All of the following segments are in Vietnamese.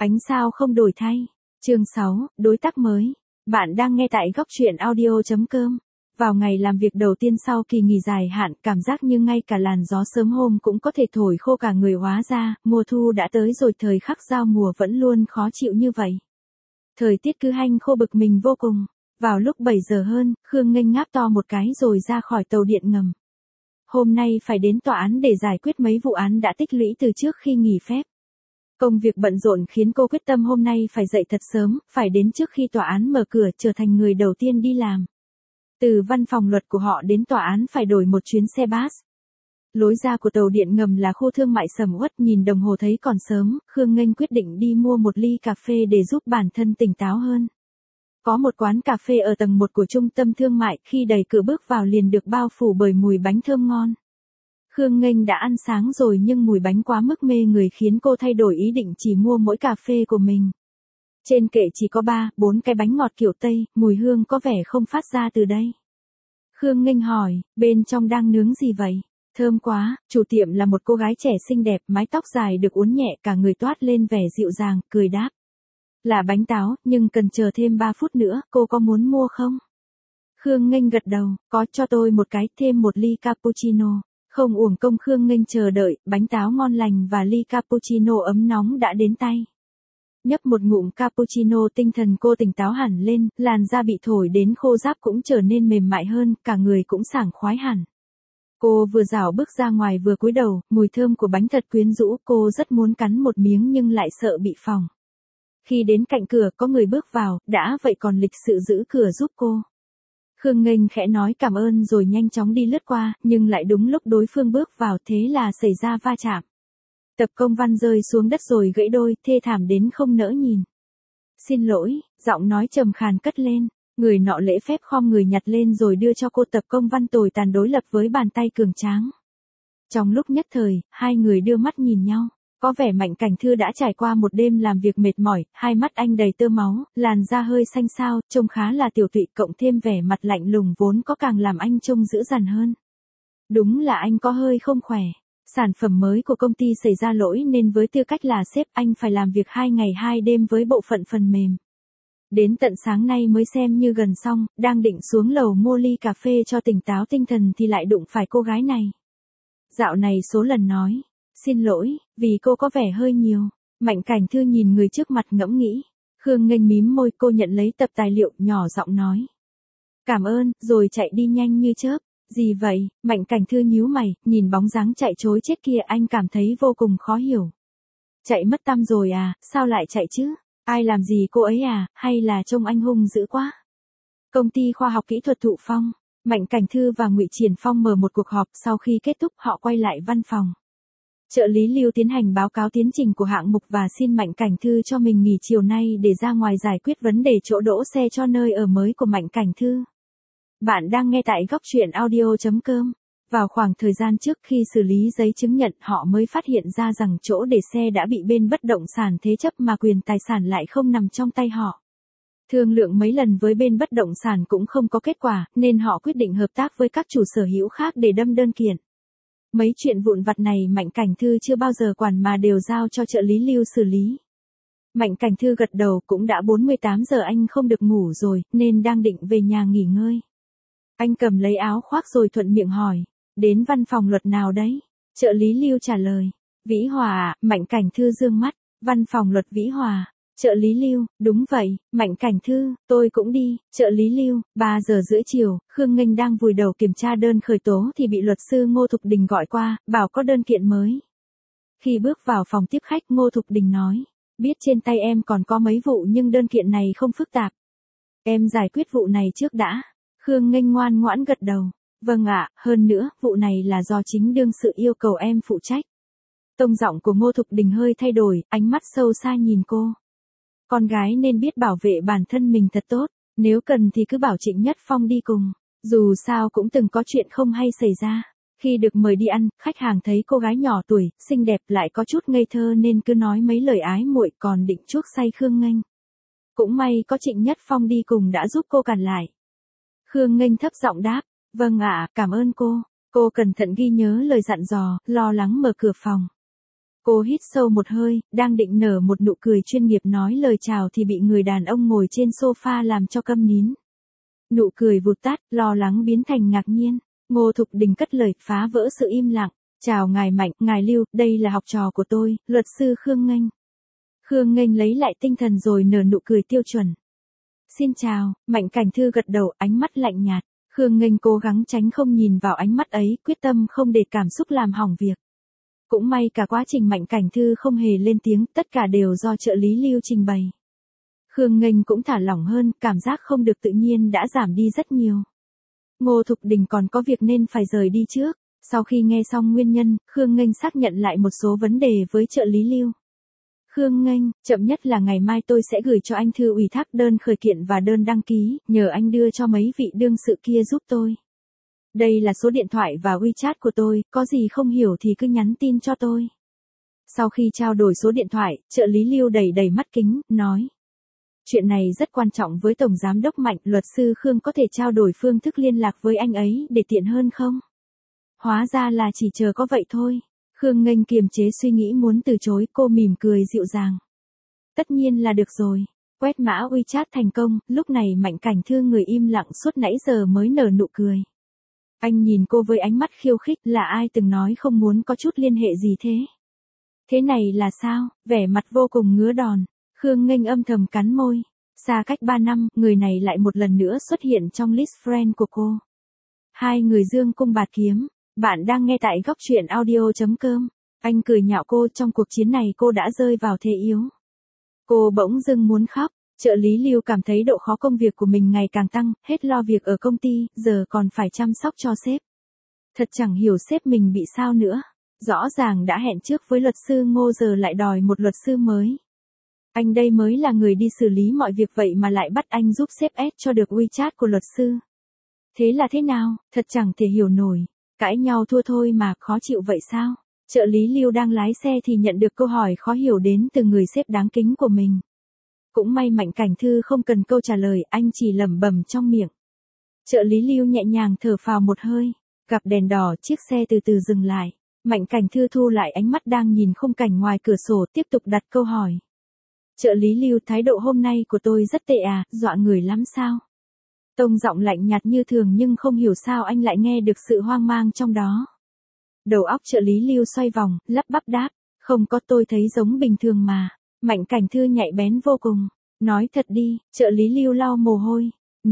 Ánh sao không đổi thay. Chương 6, đối tác mới. Bạn đang nghe tại góc truyện audio.com. Vào ngày làm việc đầu tiên sau kỳ nghỉ dài hạn, cảm giác như ngay cả làn gió sớm hôm cũng có thể thổi khô cả người, hóa ra, mùa thu đã tới rồi, thời khắc giao mùa vẫn luôn khó chịu như vậy. Thời tiết cứ hanh khô bực mình vô cùng. Vào lúc 7 giờ hơn, Khương Nghênh ngáp to một cái rồi ra khỏi tàu điện ngầm. Hôm nay phải đến tòa án để giải quyết mấy vụ án đã tích lũy từ trước khi nghỉ phép. Công việc bận rộn khiến cô quyết tâm hôm nay phải dậy thật sớm, phải đến trước khi tòa án mở cửa, trở thành người đầu tiên đi làm. Từ văn phòng luật của họ đến tòa án phải đổi một chuyến xe bus. Lối ra của tàu điện ngầm là khu thương mại sầm uất, nhìn đồng hồ thấy còn sớm, Khương Nghênh quyết định đi mua một ly cà phê để giúp bản thân tỉnh táo hơn. Có một quán cà phê ở tầng 1 của trung tâm thương mại, khi đẩy cửa bước vào liền được bao phủ bởi mùi bánh thơm ngon. Khương Nghênh đã ăn sáng rồi nhưng mùi bánh quá mức mê người khiến cô thay đổi ý định chỉ mua mỗi cà phê của mình. Trên kệ chỉ có 3-4 cái bánh ngọt kiểu Tây, mùi hương có vẻ không phát ra từ đây. Khương Nghênh hỏi, bên trong đang nướng gì vậy? Thơm quá. Chủ tiệm là một cô gái trẻ xinh đẹp, mái tóc dài được uốn nhẹ, cả người toát lên vẻ dịu dàng, cười đáp. Là bánh táo, nhưng cần chờ thêm 3 phút nữa, cô có muốn mua không? Khương Nghênh gật đầu, có, cho tôi một cái, thêm một ly cappuccino. Không uổng công Khương Nghênh chờ đợi, bánh táo ngon lành và ly cappuccino ấm nóng đã đến tay. Nhấp một ngụm cappuccino, tinh thần cô tỉnh táo hẳn lên, làn da bị thổi đến khô ráp cũng trở nên mềm mại hơn, cả người cũng sảng khoái hẳn. Cô vừa rảo bước ra ngoài vừa cúi đầu, mùi thơm của bánh thật quyến rũ, cô rất muốn cắn một miếng nhưng lại sợ bị phỏng. Khi đến cạnh cửa có người bước vào, đã vậy còn lịch sự giữ cửa giúp cô. Khương Nghênh khẽ nói cảm ơn rồi nhanh chóng đi lướt qua, nhưng lại đúng lúc đối phương bước vào, thế là xảy ra va chạm. Tập công văn rơi xuống đất rồi gãy đôi, thê thảm đến không nỡ nhìn. Xin lỗi, giọng nói trầm khàn cất lên, người nọ lễ phép khom người nhặt lên rồi đưa cho cô tập công văn tồi tàn đối lập với bàn tay cường tráng. Trong lúc nhất thời, hai người đưa mắt nhìn nhau. Có vẻ Mạnh Cảnh Thư đã trải qua một đêm làm việc mệt mỏi, hai mắt anh đầy tơ máu, làn da hơi xanh xao, trông khá là tiểu tụy, cộng thêm vẻ mặt lạnh lùng vốn có càng làm anh trông dữ dằn hơn. Đúng là anh có hơi không khỏe. Sản phẩm mới của công ty xảy ra lỗi nên với tư cách là sếp anh phải làm việc 2 ngày 2 đêm với bộ phận phần mềm. Đến tận sáng nay mới xem như gần xong, đang định xuống lầu mua ly cà phê cho tỉnh táo tinh thần thì lại đụng phải cô gái này. Dạo này số lần nói. Xin lỗi, vì cô có vẻ hơi nhiều. Mạnh Cảnh Thư nhìn người trước mặt ngẫm nghĩ. Khương Nghênh mím môi, cô nhận lấy tập tài liệu, nhỏ giọng nói. Cảm ơn, rồi chạy đi nhanh như chớp. Gì vậy? Mạnh Cảnh Thư nhíu mày, nhìn bóng dáng chạy trối chết kia anh cảm thấy vô cùng khó hiểu. Chạy mất tăm rồi à, sao lại chạy chứ? Ai làm gì cô ấy à, hay là trông anh hung dữ quá? Công ty khoa học kỹ thuật Thụ Phong. Mạnh Cảnh Thư và Ngụy Triển Phong mở một cuộc họp, sau khi kết thúc họ quay lại văn phòng. Trợ lý Lưu tiến hành báo cáo tiến trình của hạng mục và xin Mạnh Cảnh Thư cho mình nghỉ chiều nay để ra ngoài giải quyết vấn đề chỗ đỗ xe cho nơi ở mới của Mạnh Cảnh Thư. Bạn đang nghe tại góc truyện audio.com. Vào khoảng thời gian trước khi xử lý giấy chứng nhận họ mới phát hiện ra rằng chỗ để xe đã bị bên bất động sản thế chấp mà quyền tài sản lại không nằm trong tay họ. Thương lượng mấy lần với bên bất động sản cũng không có kết quả nên họ quyết định hợp tác với các chủ sở hữu khác để đâm đơn kiện. Mấy chuyện vụn vặt này Mạnh Cảnh Thư chưa bao giờ quản mà đều giao cho trợ lý Lưu xử lý. Mạnh Cảnh Thư gật đầu, cũng đã 48 giờ anh không được ngủ rồi, nên đang định về nhà nghỉ ngơi. Anh cầm lấy áo khoác rồi thuận miệng hỏi, đến văn phòng luật nào đấy? Trợ lý Lưu trả lời, Vĩ Hòa à? Mạnh Cảnh Thư dương mắt, văn phòng luật Vĩ Hòa. Trợ lý Lưu, đúng vậy, Mạnh Cảnh Thư, tôi cũng đi. Trợ lý Lưu, 3 giờ rưỡi chiều, Khương Nghênh đang vùi đầu kiểm tra đơn khởi tố thì bị luật sư Ngô Thục Đình gọi qua, bảo có đơn kiện mới. Khi bước vào phòng tiếp khách, Ngô Thục Đình nói, biết trên tay em còn có mấy vụ nhưng đơn kiện này không phức tạp. Em giải quyết vụ này trước đã. Khương Nghênh ngoan ngoãn gật đầu. Vâng ạ, hơn nữa, vụ này là do chính đương sự yêu cầu em phụ trách. Tông giọng của Ngô Thục Đình hơi thay đổi, ánh mắt sâu xa nhìn cô. Con gái nên biết bảo vệ bản thân mình thật tốt, nếu cần thì cứ bảo Trịnh Nhất Phong đi cùng. Dù sao cũng từng có chuyện không hay xảy ra. Khi được mời đi ăn, khách hàng thấy cô gái nhỏ tuổi, xinh đẹp lại có chút ngây thơ nên cứ nói mấy lời ái muội, còn định chuốc say Khương Nghênh. Cũng may có Trịnh Nhất Phong đi cùng đã giúp cô cản lại. Khương Nghênh thấp giọng đáp, vâng ạ, cảm ơn cô. Cô cẩn thận ghi nhớ lời dặn dò, lo lắng mở cửa phòng. Cô hít sâu một hơi, đang định nở một nụ cười chuyên nghiệp nói lời chào thì bị người đàn ông ngồi trên sofa làm cho câm nín. Nụ cười vụt tắt, lo lắng biến thành ngạc nhiên. Ngô Thục Đình cất lời phá vỡ sự im lặng. Chào ngài Mạnh, ngài Lưu, đây là học trò của tôi, luật sư Khương Nghênh. Khương Nghênh lấy lại tinh thần rồi nở nụ cười tiêu chuẩn. Xin chào, Mạnh Cảnh Thư gật đầu, ánh mắt lạnh nhạt. Khương Nghênh cố gắng tránh không nhìn vào ánh mắt ấy, quyết tâm không để cảm xúc làm hỏng việc. Cũng may cả quá trình Mạnh Cảnh Thư không hề lên tiếng, tất cả đều do trợ lý Lưu trình bày. Khương Nghênh cũng thả lỏng hơn, cảm giác không được tự nhiên đã giảm đi rất nhiều. Ngô Thục Đình còn có việc nên phải rời đi trước. Sau khi nghe xong nguyên nhân, Khương Nghênh xác nhận lại một số vấn đề với trợ lý Lưu. Khương Nghênh, chậm nhất là ngày mai tôi sẽ gửi cho anh thư ủy thác đơn khởi kiện và đơn đăng ký, nhờ anh đưa cho mấy vị đương sự kia giúp tôi. Đây là số điện thoại và WeChat của tôi, có gì không hiểu thì cứ nhắn tin cho tôi. Sau khi trao đổi số điện thoại, trợ lý Lưu đầy đầy mắt kính, nói. Chuyện này rất quan trọng với Tổng Giám đốc Mạnh, luật sư Khương có thể trao đổi phương thức liên lạc với anh ấy để tiện hơn không? Hóa ra là chỉ chờ có vậy thôi. Khương Nghênh kiềm chế suy nghĩ muốn từ chối, cô mỉm cười dịu dàng. Tất nhiên là được rồi. Quét mã WeChat thành công, lúc này Mạnh Cảnh Thư người im lặng suốt nãy giờ mới nở nụ cười. Anh nhìn cô với ánh mắt khiêu khích, là ai từng nói không muốn có chút liên hệ gì thế? Thế này là sao? Vẻ mặt vô cùng ngứa đòn. Khương Nghênh âm thầm cắn môi. Xa cách 3 năm, người này lại một lần nữa xuất hiện trong list friend của cô. Hai người dương cung bạt kiếm. Bạn đang nghe tại góc truyện audio.com. Anh cười nhạo cô, trong cuộc chiến này cô đã rơi vào thế yếu. Cô bỗng dưng muốn khóc. Trợ lý Lưu cảm thấy độ khó công việc của mình ngày càng tăng, hết lo việc ở công ty, giờ còn phải chăm sóc cho sếp. Thật chẳng hiểu sếp mình bị sao nữa. Rõ ràng đã hẹn trước với luật sư Ngô giờ lại đòi một luật sư mới. Anh đây mới là người đi xử lý mọi việc vậy mà lại bắt anh giúp sếp add cho được WeChat của luật sư. Thế là thế nào, thật chẳng thể hiểu nổi. Cãi nhau thua thôi mà, khó chịu vậy sao? Trợ lý Lưu đang lái xe thì nhận được câu hỏi khó hiểu đến từ người sếp đáng kính của mình. Cũng may Mạnh Cảnh Thư không cần câu trả lời, anh chỉ lẩm bẩm trong miệng. Trợ lý Lưu nhẹ nhàng thở phào một hơi. Gặp đèn đỏ, chiếc xe từ từ dừng lại. Mạnh Cảnh Thư thu lại ánh mắt đang nhìn khung cảnh ngoài cửa sổ, tiếp tục đặt câu hỏi. Trợ lý Lưu, thái độ hôm nay của tôi rất tệ à, dọa người lắm sao? Tông giọng lạnh nhạt như thường nhưng không hiểu sao anh lại nghe được sự hoang mang trong đó. Đầu óc trợ lý Lưu xoay vòng, lắp bắp đáp. Không có, tôi thấy giống bình thường mà. Mạnh Cảnh Thư nhạy bén vô cùng. Nói thật đi, trợ lý Lưu lau mồ hôi.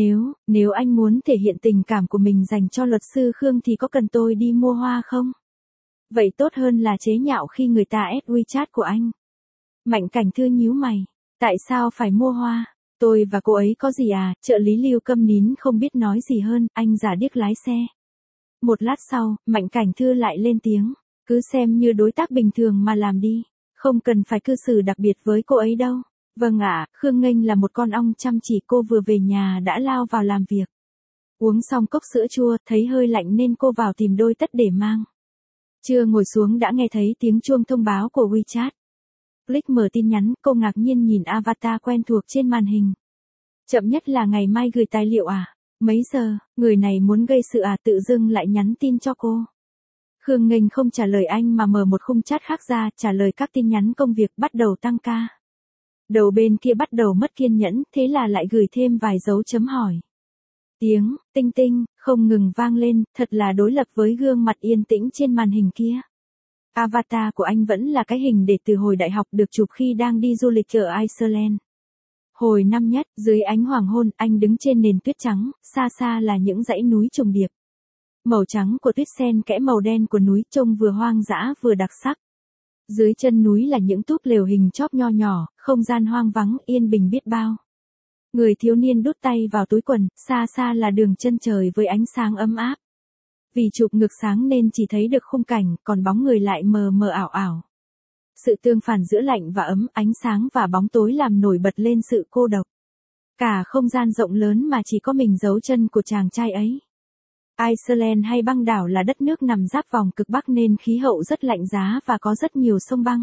Nếu anh muốn thể hiện tình cảm của mình dành cho luật sư Khương thì có cần tôi đi mua hoa không? Vậy tốt hơn là chế nhạo khi người ta add WeChat của anh. Mạnh Cảnh Thư nhíu mày. Tại sao phải mua hoa? Tôi và cô ấy có gì à? Trợ lý Lưu câm nín không biết nói gì hơn, anh giả điếc lái xe. Một lát sau, Mạnh Cảnh Thư lại lên tiếng. Cứ xem như đối tác bình thường mà làm đi. Không cần phải cư xử đặc biệt với cô ấy đâu. Vâng ạ, Khương Nghênh là một con ong chăm chỉ, cô vừa về nhà đã lao vào làm việc. Uống xong cốc sữa chua, thấy hơi lạnh nên cô vào tìm đôi tất để mang. Chưa ngồi xuống đã nghe thấy tiếng chuông thông báo của WeChat. Click mở tin nhắn, cô ngạc nhiên nhìn avatar quen thuộc trên màn hình. Chậm nhất là ngày mai gửi tài liệu à? Mấy giờ, người này muốn gây sự à, tự dưng lại nhắn tin cho cô. Khương Nghênh không trả lời anh mà mở một khung chat khác ra, trả lời các tin nhắn công việc, bắt đầu tăng ca. Đầu bên kia bắt đầu mất kiên nhẫn, thế là lại gửi thêm vài dấu chấm hỏi. Tiếng tinh tinh không ngừng vang lên, thật là đối lập với gương mặt yên tĩnh trên màn hình kia. Avatar của anh vẫn là cái hình để từ hồi đại học được chụp khi đang đi du lịch ở Iceland. Hồi năm nhất, dưới ánh hoàng hôn, anh đứng trên nền tuyết trắng, xa xa là những dãy núi trùng điệp. Màu trắng của tuyết xen kẽ màu đen của núi, trông vừa hoang dã vừa đặc sắc. Dưới chân núi là những túp lều hình chóp nho nhỏ, không gian hoang vắng, yên bình biết bao. Người thiếu niên đút tay vào túi quần, xa xa là đường chân trời với ánh sáng ấm áp. Vì chụp ngược sáng nên chỉ thấy được khung cảnh, còn bóng người lại mờ mờ ảo ảo. Sự tương phản giữa lạnh và ấm, ánh sáng và bóng tối làm nổi bật lên sự cô độc. Cả không gian rộng lớn mà chỉ có mình dấu chân của chàng trai ấy. Iceland hay băng đảo là đất nước nằm giáp vòng cực Bắc nên khí hậu rất lạnh giá và có rất nhiều sông băng.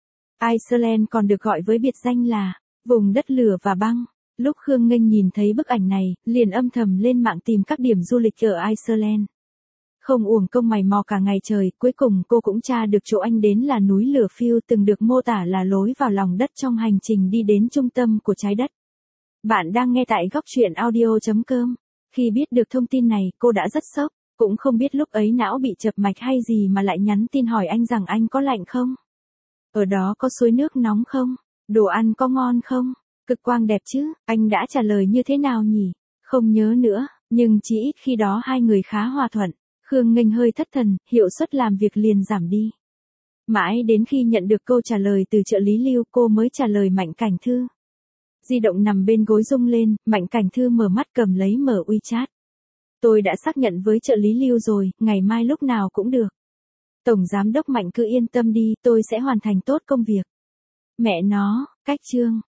Iceland còn được gọi với biệt danh là vùng đất lửa và băng. Lúc Khương Nghênh nhìn thấy bức ảnh này, liền âm thầm lên mạng tìm các điểm du lịch ở Iceland. Không uổng công mày mò cả ngày trời, cuối cùng cô cũng tra được chỗ anh đến là núi lửa phiêu từng được mô tả là lối vào lòng đất trong hành trình đi đến trung tâm của trái đất. Bạn đang nghe tại góc truyện audio.com. Khi biết được thông tin này, cô đã rất sốc, cũng không biết lúc ấy não bị chập mạch hay gì mà lại nhắn tin hỏi anh rằng anh có lạnh không? Ở đó có suối nước nóng không? Đồ ăn có ngon không? Cực quang đẹp chứ? Anh đã trả lời như thế nào nhỉ? Không nhớ nữa, nhưng chỉ ít khi đó hai người khá hòa thuận. Khương Nghênh hơi thất thần, hiệu suất làm việc liền giảm đi. Mãi đến khi nhận được câu trả lời từ trợ lý Lưu, cô mới trả lời Mạnh Cảnh Thư. Di động nằm bên gối rung lên, Mạnh Cảnh Thư mở mắt cầm lấy mở WeChat. Tôi đã xác nhận với trợ lý Lưu rồi, ngày mai lúc nào cũng được. Tổng giám đốc Mạnh cứ yên tâm đi, tôi sẽ hoàn thành tốt công việc. Mẹ nó, cách chương.